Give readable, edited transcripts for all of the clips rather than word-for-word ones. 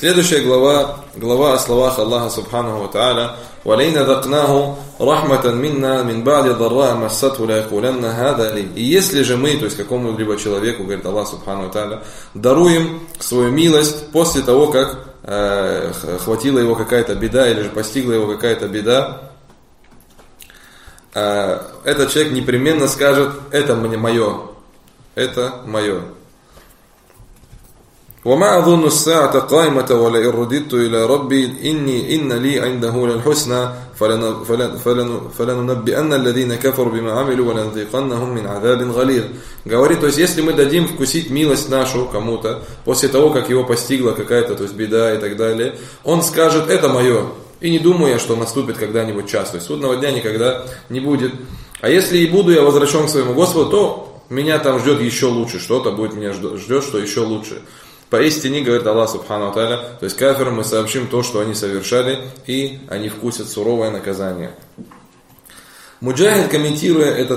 Следующая глава о словах Аллаха Субханаху ва Тааля: «Валейна дакнаху рахматан минна мин ба'ди дарра массатху ла якуланна хада ли». И если же мы, то есть какому-либо человеку, говорит Аллах Субханаху ва Тааля, даруем свою милость после того, как хватила его какая-то беда или же постигла его какая-то беда, этот человек непременно скажет: это мне мое, это мое. وما أظن الساعة قائمة ولئن رددت إلى ربي إن لي عنده للحسنى فلننبئن الذين كفروا بما عملوا ولنذيقنهم من عذاب غليظ. Говорит, то есть если мы дадим вкусить милость нашу кому-то после того, как его постигла какая-то, то есть беда и так далее, он скажет: это мое. И не думаю я, что наступит когда-нибудь час, то есть судного дня никогда не будет. А если и буду я возвращен к своему Господу, то меня там ждет еще лучше, что-то будет меня ждет, что еще лучше. Поистине, говорит Аллах Субхану ва Тааля, то есть кафирам мы сообщим то, что они совершали, и они вкусят суровое наказание. Муджахид, комментируя этот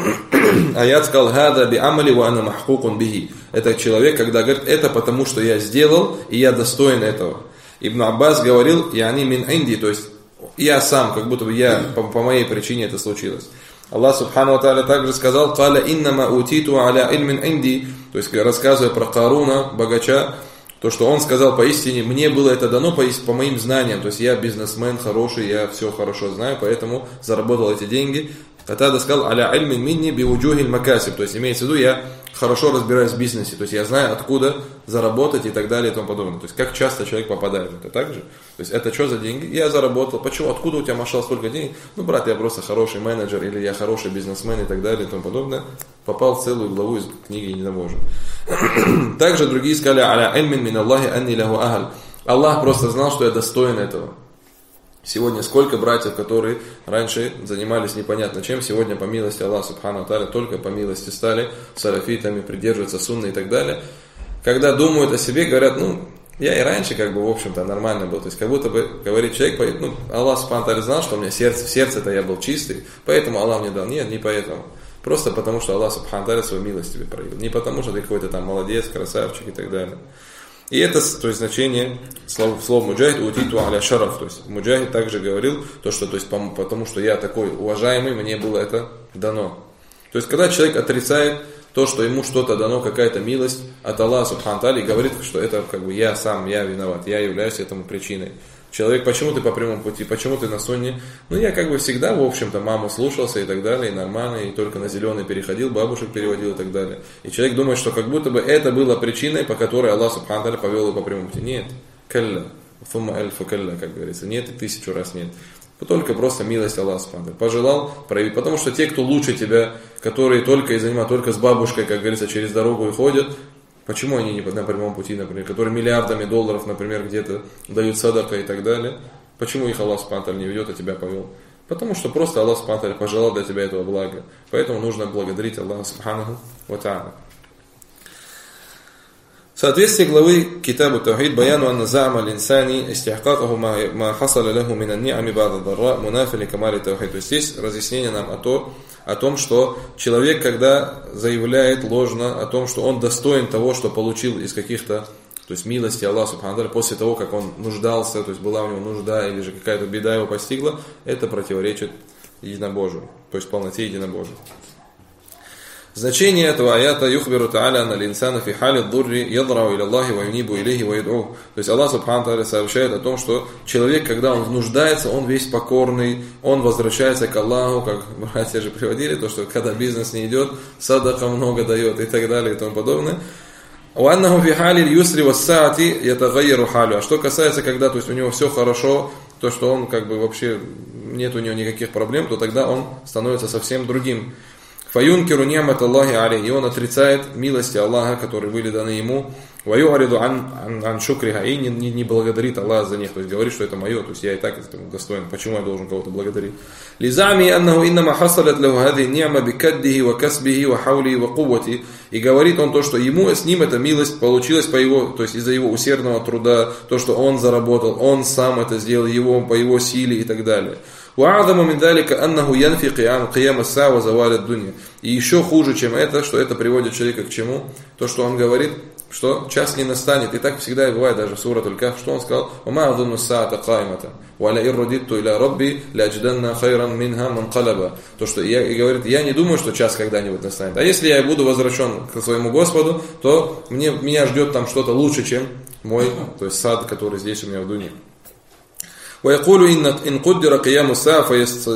аят, сказал: «Хада би амали ва ана махкукун бихи». Это человек, когда говорит: это потому, что я сделал, и я достоин этого. Ибн Аббас говорил: яни мин инди, то есть я сам, как будто бы я, по моей причине это случилось. Аллах Субхану ва Тааля также сказал: «Каля иннама утиту аля ильмин инди», то есть рассказывая про Каруна, богача, то, что он сказал: поистине мне было это дано по моим знаниям, то есть я бизнесмен хороший, я все хорошо знаю, поэтому заработал эти деньги. Катада сказал: аля ильмин минни биуджухиль макасиб, то есть имеется в виду, я хорошо разбираюсь в бизнесе, то есть я знаю, откуда заработать и так далее и тому подобное. То есть как часто человек попадает в это так же. То есть это что за деньги? Я заработал. Почему? Откуда у тебя, машалла, столько денег? Ну, брат, я просто хороший менеджер, или я хороший бизнесмен и так далее и тому подобное. Попал в целую главу из книги «Единобожие». Также другие сказали: аля ильмин мин Аллахи анни лаху ахаль. Аллах просто знал, что я достоин этого. Сегодня сколько братьев, которые раньше занимались непонятно чем, сегодня по милости Аллаха Субхану ва Тааля, только по милости стали салафитами, придерживаться сунны и так далее. Когда думают о себе, говорят: я и раньше в общем-то нормально был. То есть как будто бы говорит человек: Аллах Субхану ва Тааля знал, что у меня в сердце-то я был чистый, поэтому Аллах мне дал. Нет, не поэтому. Просто потому, что Аллах Субхану ва Тааля свою милость тебе проявил. Не потому, что ты какой-то там молодец, красавчик и так далее. И это, то есть, значение слов муджахид утиту аля шараф. То есть муджахид также говорил, то есть, потому что я такой уважаемый, мне было это дано. То есть когда человек отрицает то, что ему что-то дано, какая-то милость от Аллаха Субхану ва Тааля, и говорит, что это я сам, я виноват, я являюсь этому причиной. Человек: почему ты по прямому пути, почему ты на сунне? Я всегда, в общем-то, маму слушался и так далее, и нормально, и только на зеленый переходил, бабушек переводил и так далее. И человек думает, что как будто бы это было причиной, по которой Аллах Субхану ва Тааля повел его по прямому пути. Нет. Калля. Фумма эльфа калля, как говорится. Нет и 1000 раз нет. Только просто милость Аллаха Субхану ва Тааля. Пожелал проявить. Потому что те, кто лучше тебя, которые только с бабушкой, как говорится, через дорогу и ходят, почему они не на прямом пути, например, которые миллиардами долларов, например, где-то дают садака и так далее? Почему их Аллах Субхану ва Тааля не ведет, а тебя повел? Потому что просто Аллах Субхану ва Тааля пожелал для тебя этого блага. Поэтому нужно благодарить Аллаха Субхану ва Тааля. В соответствии главы Китабу Таухид баяну анна за'ма линсани истихкакаху ма хасаля лаху мин ан-ни'ами ба'да дарра мунафи ли камали таухид. То есть здесь разъяснение нам о том, что человек, когда заявляет ложно о том, что он достоин того, что получил из каких-то, то есть милости Аллаха Субхану ва Тааля, после того, как он нуждался, то есть была у него нужда или же какая-то беда его постигла, это противоречит единобожию, то есть полноте единобожия. Значение этого аята: юхбиру та'аля на линсана фи хали дурри ядрау иля Аллахи ва юнибу илейхи ва яд'у. То есть Аллах Субхану ва Тааля сообщает о том, что человек, когда он нуждается, он весь покорный, он возвращается к Аллаху, как братья же приводили, то, что когда бизнес не идет, садака много дает и так далее и тому подобное. А что касается, когда, то есть у него все хорошо, то, что он вообще нет у него никаких проблем, то тогда он становится совсем другим. Фаюнкиру ни'мат Аллахи алейхи, и он отрицает милости Аллаха, которые были даны ему. Ваю'ариду ан шукриха, и не благодарит Аллаха за них, то есть говорит, что это мое, то есть я и так этому достоин, почему я должен кого-то благодарить? Лизами аннаху иннама хасалат лаху хази ни'ма бикаддихи ва касбихи ва хаули ва куввати, и говорит он то, что с ним эта милость получилась по его, то есть из-за его усердного труда, то, что он заработал, он сам это сделал, по его силе и так далее. И еще хуже, чем это, что это приводит человека к чему? То, что он говорит, что час не настанет. И так всегда и бывает, даже в Сурат Аль-Кахф, что он сказал: «Ума адунну саата каймата, ва ля иррудитту иля рабби, ля аджданна хайран минха манкалаба». То, что и говорит, я не думаю, что час когда-нибудь настанет. А если я буду возвращен к своему Господу, то меня ждет там что-то лучше, чем мой, то есть сад, который здесь у меня в дуне. ويقول إن قدر قيام الساعة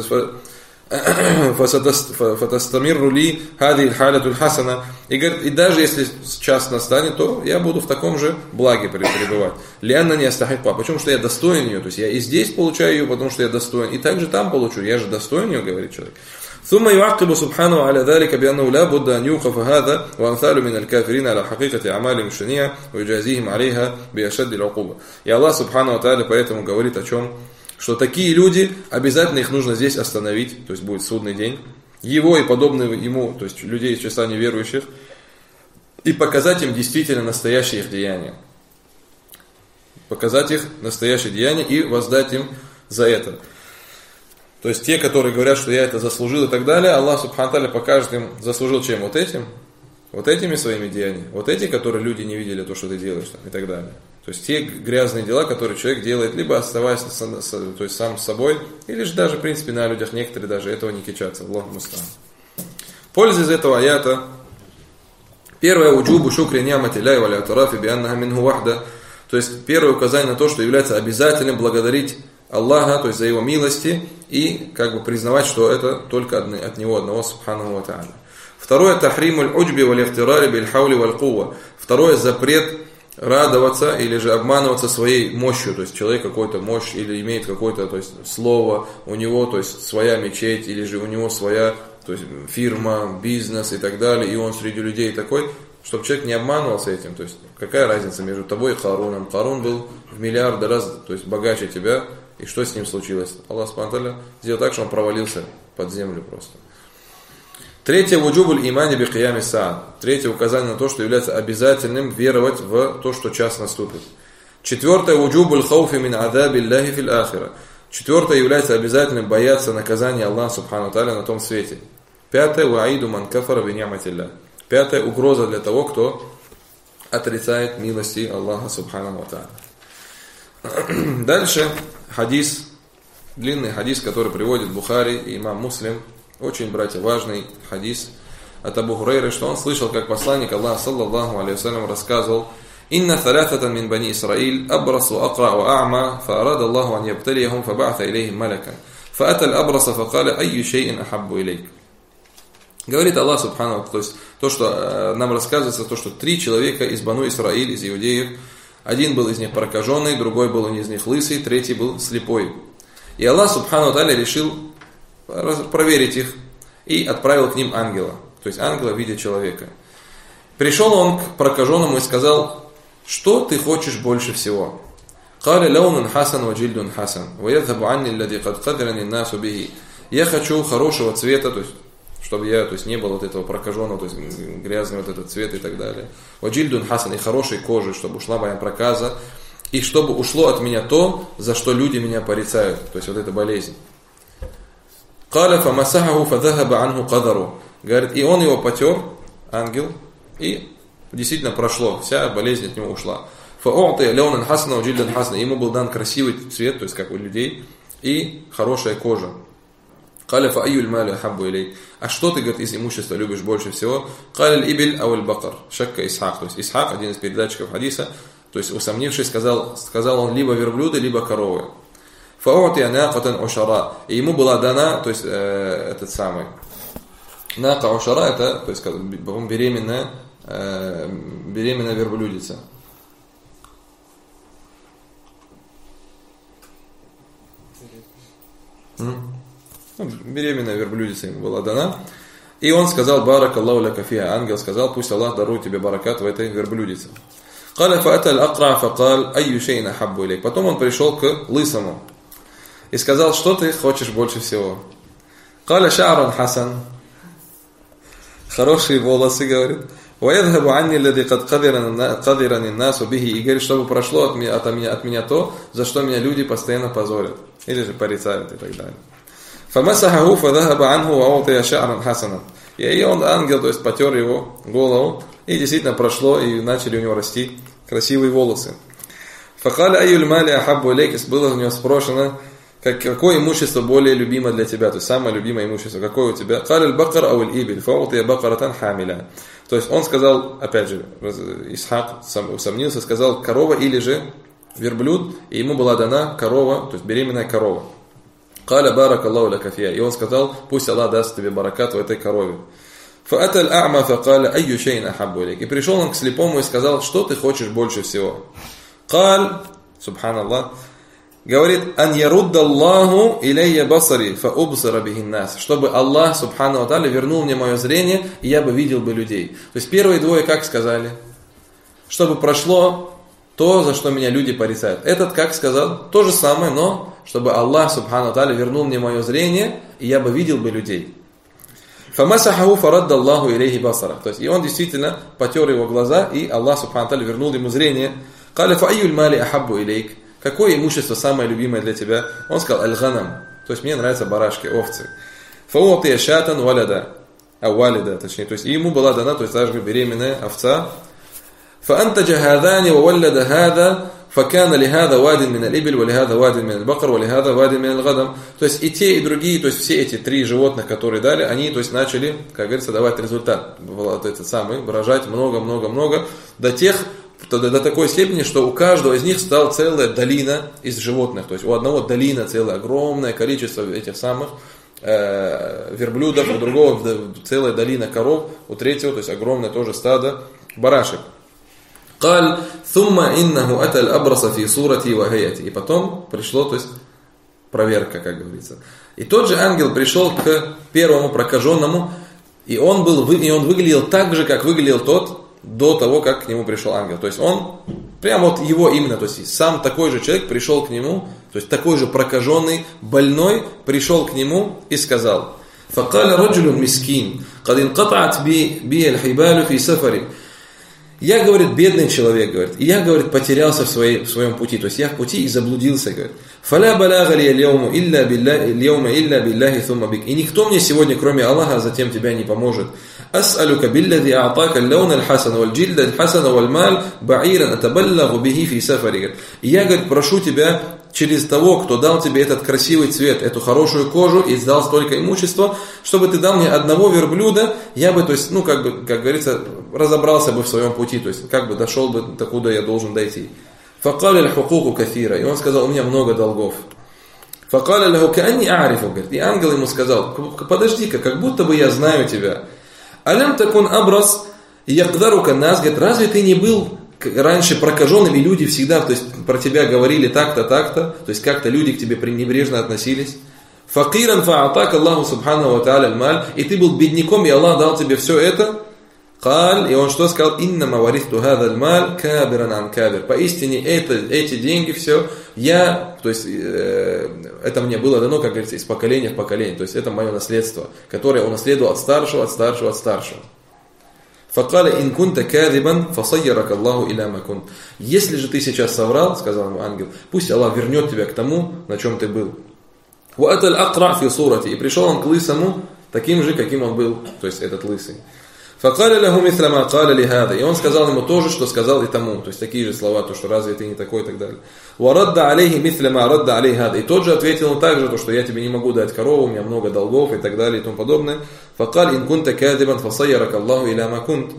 فتستمر لي هذه الحالة الحسنة. И говорит, и даже если час настанет, то я буду в таком же благе пребывать. لأنني أستحقها. Почему? Что я достоин ее. То есть я и здесь получаю ее, потому что я достоин. И также там получу. Я же достоин ее, говорит человек. ثم يعقب سبحانه على ذلك بأنه لا بد أن يوقف هذا وأمثال من الكافرين على حقيقة أعمالهم الشنيعة ويجازيهم عليها بأشد العقوبة. И Аллах Субхану ва Тааля поэтому говорит о чем? Что такие люди, обязательно их нужно здесь остановить, то есть будет судный день, его и подобные ему, то есть людей из числа неверующих, и показать им действительно настоящие их деяния. Показать их настоящие деяния и воздать им за это. То есть те, которые говорят, что я это заслужил и так далее, Аллах Субхану ва Тааля покажет им, заслужил чем? Вот этим, вот этими своими деяниями, вот эти, которые люди не видели то, что ты делаешь там, и так далее. То есть те грязные дела, которые человек делает, либо оставаясь то есть сам с собой, или же даже в принципе на людях некоторые даже этого не кичатся. Аллаху муста'ан. Польза из этого аята. Первое, уджубу шукри ни'мати ляхи ва ли'тирафи би аннаха минху вахда. То есть первое указание на то, что является обязательным благодарить Аллаха, то есть за его милости, и как бы признавать, что это только от него одного, субханаху ва та'аля. Второе, тахримуль уджби ва лифтирари биль хаули валь кувва. Второе, запрет радоваться или же обманываться своей мощью, то есть человек какой-то мощь или имеет какое-то, то есть слово, у него, то есть своя мечеть или же у него своя, то есть фирма, бизнес и так далее, и он среди людей такой, чтобы человек не обманывался этим, то есть какая разница между тобой и Харуном? Харун был в миллиарды раз, то есть богаче тебя, и что с ним случилось? Аллах Субхану ва Тааля сделал так, что он провалился под землю просто. Третье, вуджубуль имани би киями саа. Третье указание на то, что является обязательным веровать в то, что час наступит. Четвертое, вуджубуль хауфи мин адаби Аллахи фил ахира. Четвертое, является обязательным бояться наказания Аллаха Субхану ва Тааля на том свете. Пятое, ваиду ман кафара би ни'матиллах. Пятое, угроза для того, кто отрицает милости Аллаха Субхану ва Тааля. Дальше хадис, длинный хадис, который приводит Бухари и имам Муслим. Очень, братья, важный хадис от Абу Хурайры, что он слышал, как посланник Аллаха, саллаллаху алейхи вассалям, рассказывал: «Инна салятатан мин бани Исраиль абрасу акра ва а'ма, фаарада Аллаху ан ябталияхум, фаба'ата илейхим малакан, фаатал абраса, факаля айю шейин ахаббу илейк». Говорит Аллах Субхану, то есть то, что нам рассказывается, то, что 3 человека из Бану Исраиль, из иудеев, один был из них прокаженный, другой был из них лысый, третий был слепой. И Аллах Субхану ва Тааля решил проверить их и отправил к ним ангела, то есть ангела в виде человека. Пришел он к прокаженному и сказал: что ты хочешь больше всего? Я хочу хорошего цвета, то есть чтобы я, то есть не было вот этого прокаженного, то есть грязный вот этот цвет и так далее. И хорошей кожи, чтобы ушла моя проказа, и чтобы ушло от меня то, за что люди меня порицают, то есть вот эта болезнь. Говорит, и он его потер, ангел, и действительно прошло, вся болезнь от него ушла. Ему был дан красивый цвет, то есть как у людей, и хорошая кожа. А что ты, говорит, из имущества любишь больше всего? Шакка Исхак, то есть Исхак, один из передатчиков хадиса, то есть усомнившись, сказал он либо верблюды, либо коровы. И ему была дана, то есть этот самый нака ушара, это, то есть беременная верблюдица. Беременная верблюдица ему была дана. И он сказал: барак Аллаху ляка фиха. Ангел сказал: пусть Аллах дарует тебе баракат в этой верблюдице. Потом он пришел к лысому и сказал: что ты хочешь больше всего? Каля ша'ран хасан. Хорошие волосы, говорит. И говорит, чтобы прошло от меня то, за что меня люди постоянно позорят. Или же порицают и так далее. И он, ангел, то есть потер его голову, И действительно прошло, и начали у него расти красивые волосы. Факаля айюль мали ахаббу илейк, было у него спрошено, какое имущество более любимо для тебя, то есть самое любимое имущество, какое у тебя? Каляль бакар ауль ибиль, фаутия бакаратан хамиля. То есть он сказал, опять же, Исхак усомнился, сказал корова или же верблюд, и ему была дана корова, то есть беременная корова. Каля барак Аллаху ля кафия. И он сказал, пусть Аллах даст тебе баракат в этой корове. Фааталь а'ма факаля айю шейн ахаббу илейк. И пришел он к слепому и сказал, что ты хочешь больше всего? Каль, субханаллах, говорит, ан ярудда Аллаху илейя басари фаубсара бихин нас. Чтобы Аллах, субхану ва тааля, вернул мне мое зрение, и я бы видел бы людей. То есть первые двое как сказали? Чтобы прошло то, за что меня люди порицают. Этот как сказал? То же самое, но чтобы Аллах, субхану ва тааля, вернул мне мое зрение, и я бы видел бы людей. Фамасахаху фарадда Аллаху илейхи басара. То есть и он действительно потер его глаза, и Аллах, субхану ва тааля, вернул ему зрение. Каля фа'айюль мали ахаббу илейк. Какое имущество самое любимое для тебя? Он сказал, аль-ганам. То есть мне нравятся барашки, овцы. Фаутия шатан валяда. Валида, точнее. То есть ему была дана, то есть даже беременная овца. Фаантаджа хадани вавалляда хада. Факана лихада вадин мин аль-ибиль, валихада вадин мин аль-бакар, валихада вадин мин аль-гадам. То есть и те, и другие, то есть все эти три животных, которые дали, они, то есть начали, как говорится, давать результат. Вот этот самый, выражать много до такой степени, что у каждого из них стала целая долина из животных. То есть у одного долина целая, огромное количество этих самых верблюдов, у другого целая долина коров, у третьего, то есть огромное тоже стадо барашек. قال ثم إنه أتى الأبرص في صورتي وهيئتي. И потом пришло, то есть проверка, как говорится. И тот же ангел пришел к первому прокаженному, и он выглядел так же, как выглядел тот до того, как к нему пришел ангел. То есть он, прямо вот его именно, то есть сам такой же человек пришел к нему, то есть такой же прокаженный, больной, пришел к нему и сказал: فَقَالَ رَجُلٌ مِسْكِينٌ قَدْ انْقَطَعَتْ بِي الْحِبَالُ فِي سَفَرٍ. Я, говорит, бедный человек, говорит, и я, говорит, потерялся в своем пути, то есть я в пути и заблудился, говорит. فَلَا بَلَاغَ لِيَ الْيَوْمَ إِلَّا بِاللَّهِ ثُمَّ بِكَ. И никто мне сегодня, кроме Аллаха, затем тебя не поможет. أَسْأَلُكَ بِالَّذِي أَعْطَاكَ اللَّوْنَ الْحَسَنَ وَالْجِلْدَ الْحَسَنَ وَالْمَالَ بَعِيرًا أَتَبَلَّغُ بِهِ فِي سَفَرِكَ. И я, говорит, прошу тебя через того, кто дал тебе этот красивый цвет, эту хорошую кожу и дал столько имущества, чтобы ты дал мне одного верблюда, я бы, то есть, как говорится, разобрался бы в своем пути, то есть, как бы дошел бы до куда я должен дойти. فَقَالَ الْحُقُوقُ كَثِيرًا. И он сказал, у меня много долгов. فَقَالَ لَهُ كَأَنِّي أَعْرِفُ. Говорит, и ангел ему сказал, подожди-ка, как будто бы я знаю тебя. أَلَمْ تَكُنْ أَبْرَصْ يَقْدَرُكَ النَّاسِ. Говорит, разве ты не был раньше прокаженным, и люди всегда, то есть, про тебя говорили так-то, так-то, то есть, как-то люди к тебе пренебрежно относились. فَقِيرًا فَأَعْطَاكَ اللَّهُ سُبْحَانَهُ وَتَعَالَى الْمَالِ. И ты был бедняком, и Аллах дал тебе все это. قال, и он что сказал? «Иннама варихту хадаль маль кабиран ан кабир». Поистине эти деньги все, то есть это мне было дано, как говорится, из поколения в поколение. То есть это мое наследство, которое я унаследовал от старшего, от старшего, от старшего. فقال إن كنت كاذبا فصيرك الله إلى ما كنت. Если же ты сейчас соврал, сказал ему ангел, пусть Аллах вернет тебя к тому, на чем ты был. وأتى الأقرع في صورته. И пришел он к лысому, таким же, каким он был, то есть этот лысый. فقال له مثل ما قال لهذا. И он сказал ему то же, что сказал и тому. То есть такие же слова, то, что разве ты не такой и так далее. وَرَدَّ عَلَيْهِ مِثْلَ مَا رَدَّ عَلَيْهِ هَذَا. И тот же ответил ему так же, то, что я тебе не могу дать корову, у меня много долгов и так далее и тому подобное. فقال إن كنت كاذبا فصيرك الله إلى ما كنت.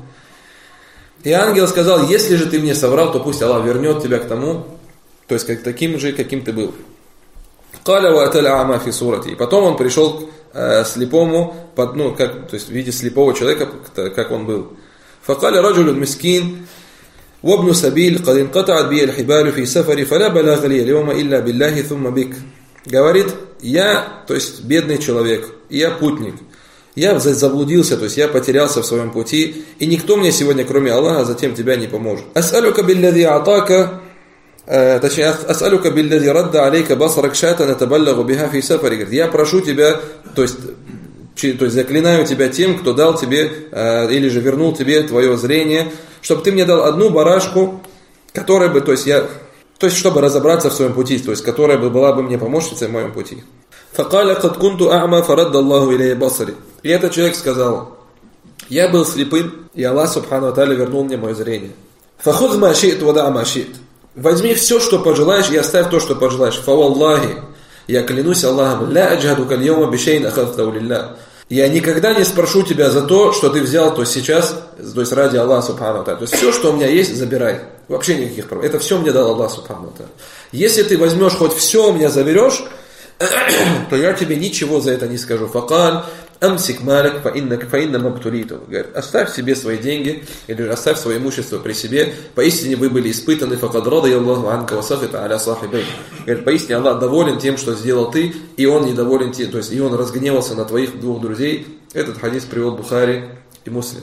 И ангел сказал, если же ты мне соврал, то пусть Аллах вернет тебя к тому, то есть как таким же, каким ты был. قال وأتى الأعمى في صورته. И потом он пришел к слепому, то есть в виде слепого человека, как он был. فقال رجل مسكين وابن سبيل قد انقطعت بي الحبال في سفري فلا بلاغ لي اليوم إلا بالله ثم بك. Говорит, я, то есть бедный человек, я путник, я заблудился, то есть я потерялся в своем пути, и никто мне сегодня, кроме Аллаха, затем тебя не поможет. أسألك بالذي أعطاك точнее, асалюка биллади радда алейка басарак шатан атабаллагу биха фи сафари. Говорит, я прошу тебя, то есть заклинаю тебя тем, кто дал тебе, или же вернул тебе твое зрение, чтобы ты мне дал одну барашку, которая бы, то есть чтобы разобраться в своем пути, то есть которая бы была бы мне помощницей в моем пути. Факаля кад кунту а'ма фарадда Аллаху илейя басари. И этот человек сказал, Я был слепым, и Аллах Субхану ва Тааля вернул мне мое зрение. Фахудз ма ши'т ва да' ма ши'т. Возьми все, что пожелаешь, и оставь то, что пожелаешь. Фаваллахи, я клянусь Аллахом, ля аджхадука аль-йома бишейн ахадтаху лилля. Я никогда не спрошу тебя за то, что ты взял, то есть сейчас, то есть ради Аллаха Субхану ва Тааля. То есть все, что у меня есть, забирай. Вообще никаких проблем. Это все мне дал Аллах Субхану ва Тааля. Если ты возьмешь хоть все у меня заберешь, то я тебе ничего за это не скажу. Факаль, амсик малик, фаинна мабтулиту. Говорит, оставь себе свои деньги, или оставь свое имущество при себе. Поистине вы были испытаны. Факад рада Аллаху анка ва сахита аля сахибей. Говорит, поистине Аллах доволен тем, что сделал ты, и Он недоволен тем, то есть и Он разгневался на твоих двух друзей. Этот хадис привел Бухари и Муслим.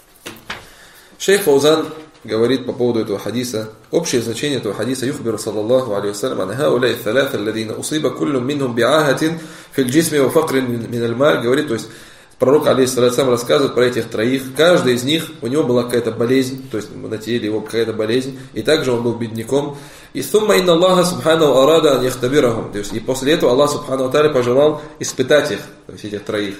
Шейх Фаузан говорит по поводу этого хадиса, общее значение этого хадиса, юхбиру саллаллаху алейхи вассалям, ан хауляй салата, алладина усиба куллум минхум би'ахатин фил джисми ва факрин мин аль-маль, говорит, то есть пророк алейхиссалям рассказывает про этих троих, каждый из них, у него была какая-то болезнь, то есть на теле его какая-то болезнь, и также он был бедняком, и сумма инна Аллаха субхану арада ан яхтабирахум, то есть и после этого Аллах субхану ва тааля пожелал испытать их, то есть этих троих.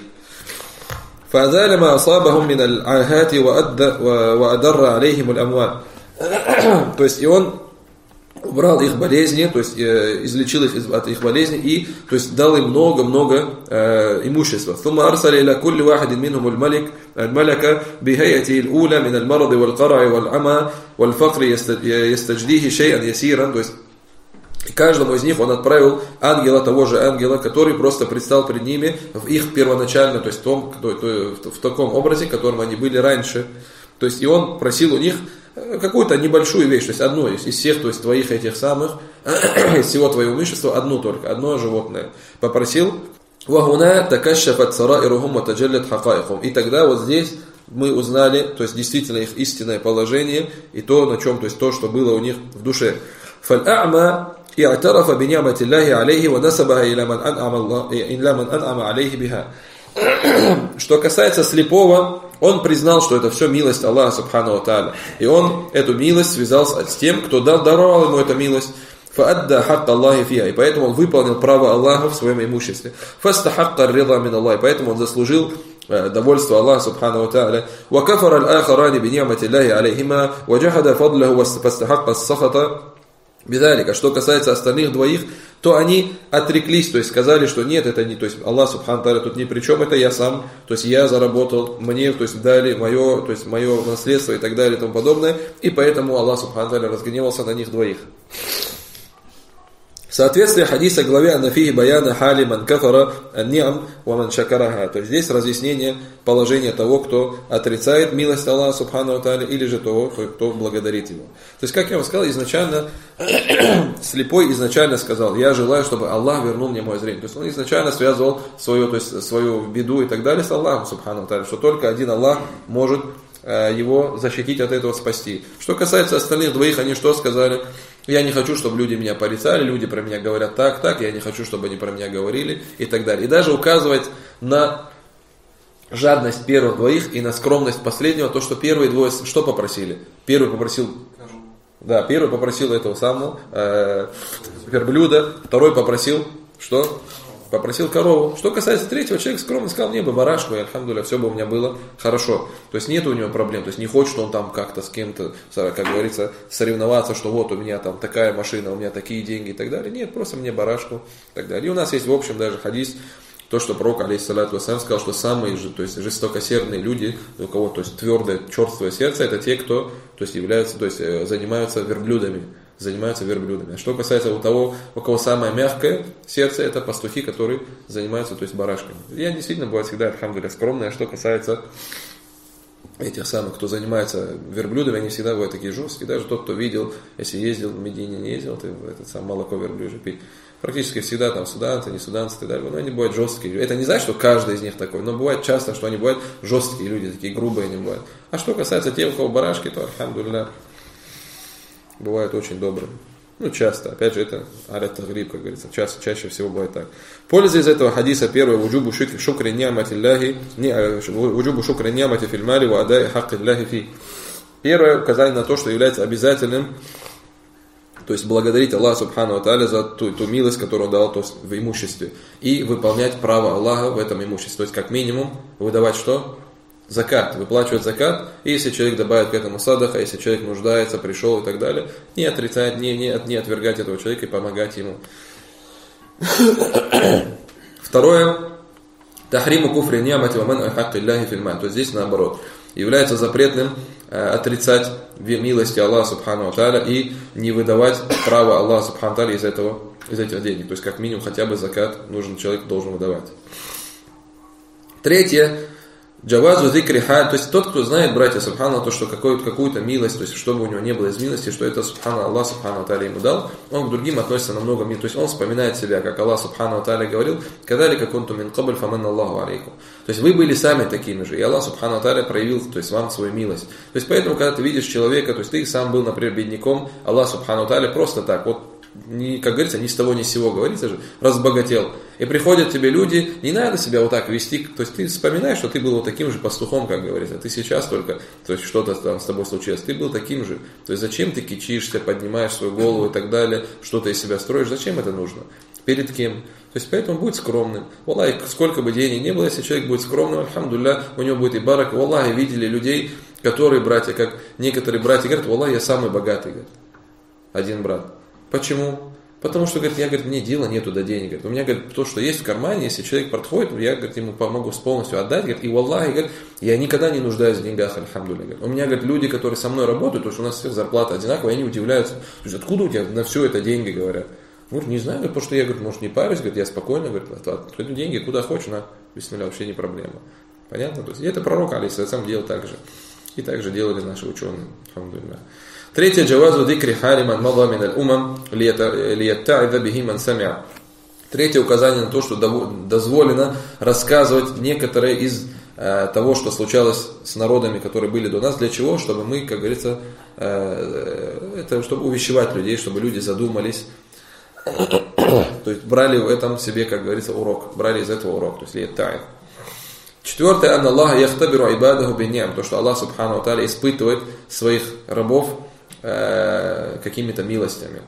فأزال ما أصابهم من العاهات وأدر عليهم الأموال. То есть и он убрал их болезни, то есть излечил их от их болезней и то есть дал им много-много имущества. ثم أرسل إلى كل واحد منهم الملك بهيئته الأولى من المرض والقرع والعمى والفقر يستجديه شيئا يسيرا. То есть каждому из них он отправил ангела, того же ангела, который просто предстал перед ними в их первоначально, то есть в таком образе, в котором они были раньше. То есть и он просил у них какую-то небольшую вещь, то есть одну из всех, то есть твоих этих самых, из всего твоего имущества, одну только, одно животное. Попросил. وَهُنَا تَكَشَّفَتْ سَرَائِرُهُمْ وَتَجَلَّتْ حَقَائِقُهُمْ. И тогда вот здесь мы узнали, то есть действительно их истинное положение и то, на чем, то есть то, что было у них в душе. فَالْأَعْمَى اعترف بنعمة الله عليه ونسبها إلى من أنعم عليه بها. Что касается слепого, он признал, что это все милость Аллаха Субхану ва Тааля. И он эту милость связал с тем, кто даровал ему эту милость. فَأَدَّى حَقَّ اللَّهِ فِيهَا. И поэтому он выполнил право Аллаха в своем имуществе. فَاسْتَحَقَّ الرِّضَى مِنَ اللَّهِ. Поэтому он заслужил довольство Аллаха Субхану ва Тааля. وَكَفَرَ الْآخَرَانِ بِنِعْمَةِ اللَّهِ عَلَيْهِمَا وَجَحَدَ فَضْلَهُ فَاسْتَحَقَّ السَّخَطَ. А что касается остальных двоих, то они отреклись, то есть сказали, что нет, это не, то есть Аллах Субхану Тааля тут ни при чем, это я сам, то есть я заработал, мне, то есть дали мое, то есть мое наследство и так далее и тому подобное, и поэтому Аллах Субхану Тааля разгневался на них двоих. Соответствие хадиса главе «Анафихи баяна хали ман кафара ан-ни'ам ва ман шакараха». То есть здесь разъяснение положения того, кто отрицает милость Аллаха Субхану ва Тааля, или же того, кто благодарит его. То есть, как я вам сказал, изначально, слепой изначально сказал, я желаю, чтобы Аллах вернул мне мое зрение. То есть он изначально связывал свою беду и так далее с Аллахом Субхану ва Тааля, что только один Аллах может его защитить от этого, спасти. Что касается остальных двоих, они что сказали? Я не хочу, чтобы люди меня порицали, люди про меня говорят так, я не хочу, чтобы они про меня говорили и так далее. И даже указывать на жадность первых двоих и на скромность последнего, то, что первые двое что попросили? Первый попросил этого самого верблюда, второй попросил что? Попросил корову. Что касается третьего, человек скромно сказал, мне бы барашку, и альхамдулилля, все бы у меня было хорошо. То есть нет у него проблем, то есть не хочет он там как-то с кем-то, как говорится, соревноваться, что вот у меня там такая машина, у меня такие деньги и так далее. Нет, просто мне барашку и так далее. И у нас есть в общем даже хадис, то, что пророк, алейхиссалату вассалям, сказал, что самые то есть, жестокосердные люди, у кого то есть, твердое, черствое сердце, это те, кто то есть, являются, то есть, занимаются верблюдами. А что касается того, у кого самое мягкое сердце, это пастухи, которые занимаются, то есть барашками. Я действительно бываю всегда, альхамдулилля, скромный. А что касается этих самых, кто занимается верблюдами, они всегда бывают такие жесткие. Даже тот, кто видел, если ездил в Медине, не ездил, ты этот сам молоко верблюжье пить. Практически всегда там суданцы, не суданцы и так далее, но они бывают жесткие. Это не значит, что каждый из них такой, но бывает часто, что они бывают жесткие люди, такие грубые они бывают. А что касается тех, у кого барашки, то альхамдулилля, бывает очень добрым. Часто. Опять же, это аля-тагриб, как говорится. Чаще всего бывает так. Польза из этого хадиса первое. Вуджубу шукри нямати фильмали ва адай хакки Аллахи фи. Первое указание на то, что является обязательным, то есть благодарить Аллаха Субхану ва Тааля за ту милость, которую он дал в имуществе. И выполнять право Аллаха в этом имуществе. То есть, как минимум, выдавать что? закат, выплачивать закат, и если человек добавит к этому садаха, если человек нуждается, пришел и так далее, не отрицать, не отвергать этого человека и помогать ему. Второе. Тахриму куфри ни'мати ва ман хакки Аллахи фил маль. То есть здесь наоборот. Является запретным отрицать милости Аллаха субхану ва тааля и не выдавать право Аллаха субхану ва тааля из этих денег. То есть как минимум хотя бы закат человек должен выдавать. Третье. Джавазу зикри халь, то есть тот, кто знает, братья, субхана, то, что какую-то милость, то есть чтобы у него не было из милости, что это субхана Аллах субхану тааля ему дал, он к другим относится намного милости, то есть он вспоминает себя, как Аллах субхану тааля говорил, кадалика кунту мин кабль фаманна Аллаху алейкум. То есть вы были сами такими же, и Аллах субхану тааля проявил, то есть вам свою милость. То есть поэтому, когда ты видишь человека, то есть ты сам был, например, бедняком, Аллах субхану тааля просто так, вот, как говорится, ни с того ни с сего, говорится же, разбогател. И приходят тебе люди, не надо себя вот так вести, то есть ты вспоминаешь, что ты был вот таким же пастухом, как говорится, ты сейчас только, то есть что-то там с тобой случилось, ты был таким же, то есть зачем ты кичишься, поднимаешь свою голову и так далее, что-то из себя строишь, зачем это нужно, перед кем? То есть поэтому будь скромным. Валлахи, сколько бы денег не было, если человек будет скромным, альхамдулилля, у него будет и барак. Валлахи, видели людей, которые братья, как некоторые братья говорят, валлахи, я самый богатый, говорит, один брат. Почему? Потому что, говорит, мне дела нету до денег. Говорит, у меня, говорит, то, что есть в кармане, если человек подходит, я, говорит, ему помогу полностью отдать. Говорит, и валлахи, говорит, я никогда не нуждаюсь в деньгах, альхамдулилля. Говорит, у меня, говорит, люди, которые со мной работают, то, что у нас всех зарплата одинаковая, они удивляются. То есть, откуда у тебя на все это деньги, говорят? Говорит, не знаю, говорит, потому что я, говорит, может, не парюсь, говорит, я спокойно, говорит, отведу деньги куда хочешь, на бисмилля, вообще не проблема. Понятно? То есть, и это пророк, алейхиссалям, делал так же. И так же делали наши ученые, альхамдулилля. Третье, джавазу дикри хариман мада мин аль-умам лиятта'идha бихи ман сами'а. Третье указание на то, что дозволено рассказывать некоторые из того, что случалось с народами, которые были до нас. Для чего? Чтобы мы, как говорится, это чтобы увещевать людей, чтобы люди задумались. То есть брали в этом себе, как говорится, урок. Брали из этого урок. То есть лиятта'ид. Четвертое, анна Аллаха яхтабиру ибадаху бинниам. То, что Аллах субхану ва тааля испытывает своих рабов какими-то милостями.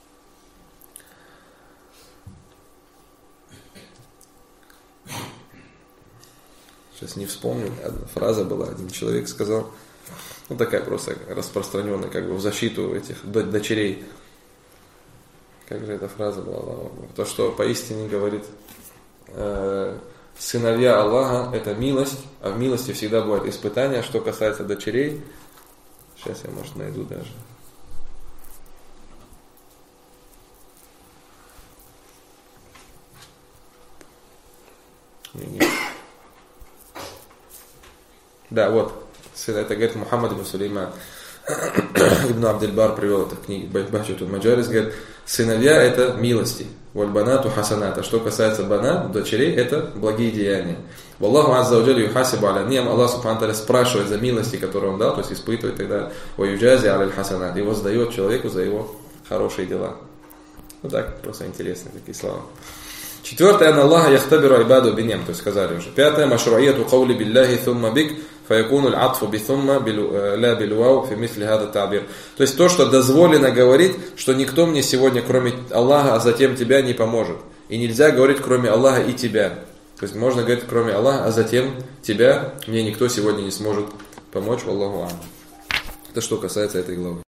Сейчас не вспомню, одна фраза была, один человек сказал, ну такая просто распространенная, как бы в защиту этих дочерей. Как же эта фраза была? То, что поистине говорит, сыновья Аллаха это милость, а в милости всегда бывает испытание. Что касается дочерей, сейчас я, может, найду даже. Нет. Да, вот. Это говорит Мухаммад ибн Сулейман. Ибн Абдельбар привел это в книге Бахчатуль Маджалис. Говорит, сыновья это милости. Вальбанату хасанат. А что касается банат, дочерей, это благие деяния. Валлаху азза ва джалля юхасибу аля ним. Аллах субхану тааля спрашивает за милости, которые он дал, то есть испытывает тогда. Ва юджази аля хасанат. И воздает человеку за его хорошие дела. Вот так, просто интересно, такие слова. Четвертое, анна Аллаха яхтабиру ибаду бинем, то есть сказали уже. Пятое, машруияту каули биллахи thumma бик, фаякуну аль-атфу би thumma ля билвау фи мисли хада табир. То есть то, что дозволено говорить, что никто мне сегодня, кроме Аллаха, а затем тебя не поможет. И нельзя говорить, кроме Аллаха и тебя. То есть можно говорить, кроме Аллаха, а затем тебя мне никто сегодня не сможет помочь. Аллаху ам. Это что касается этой главы.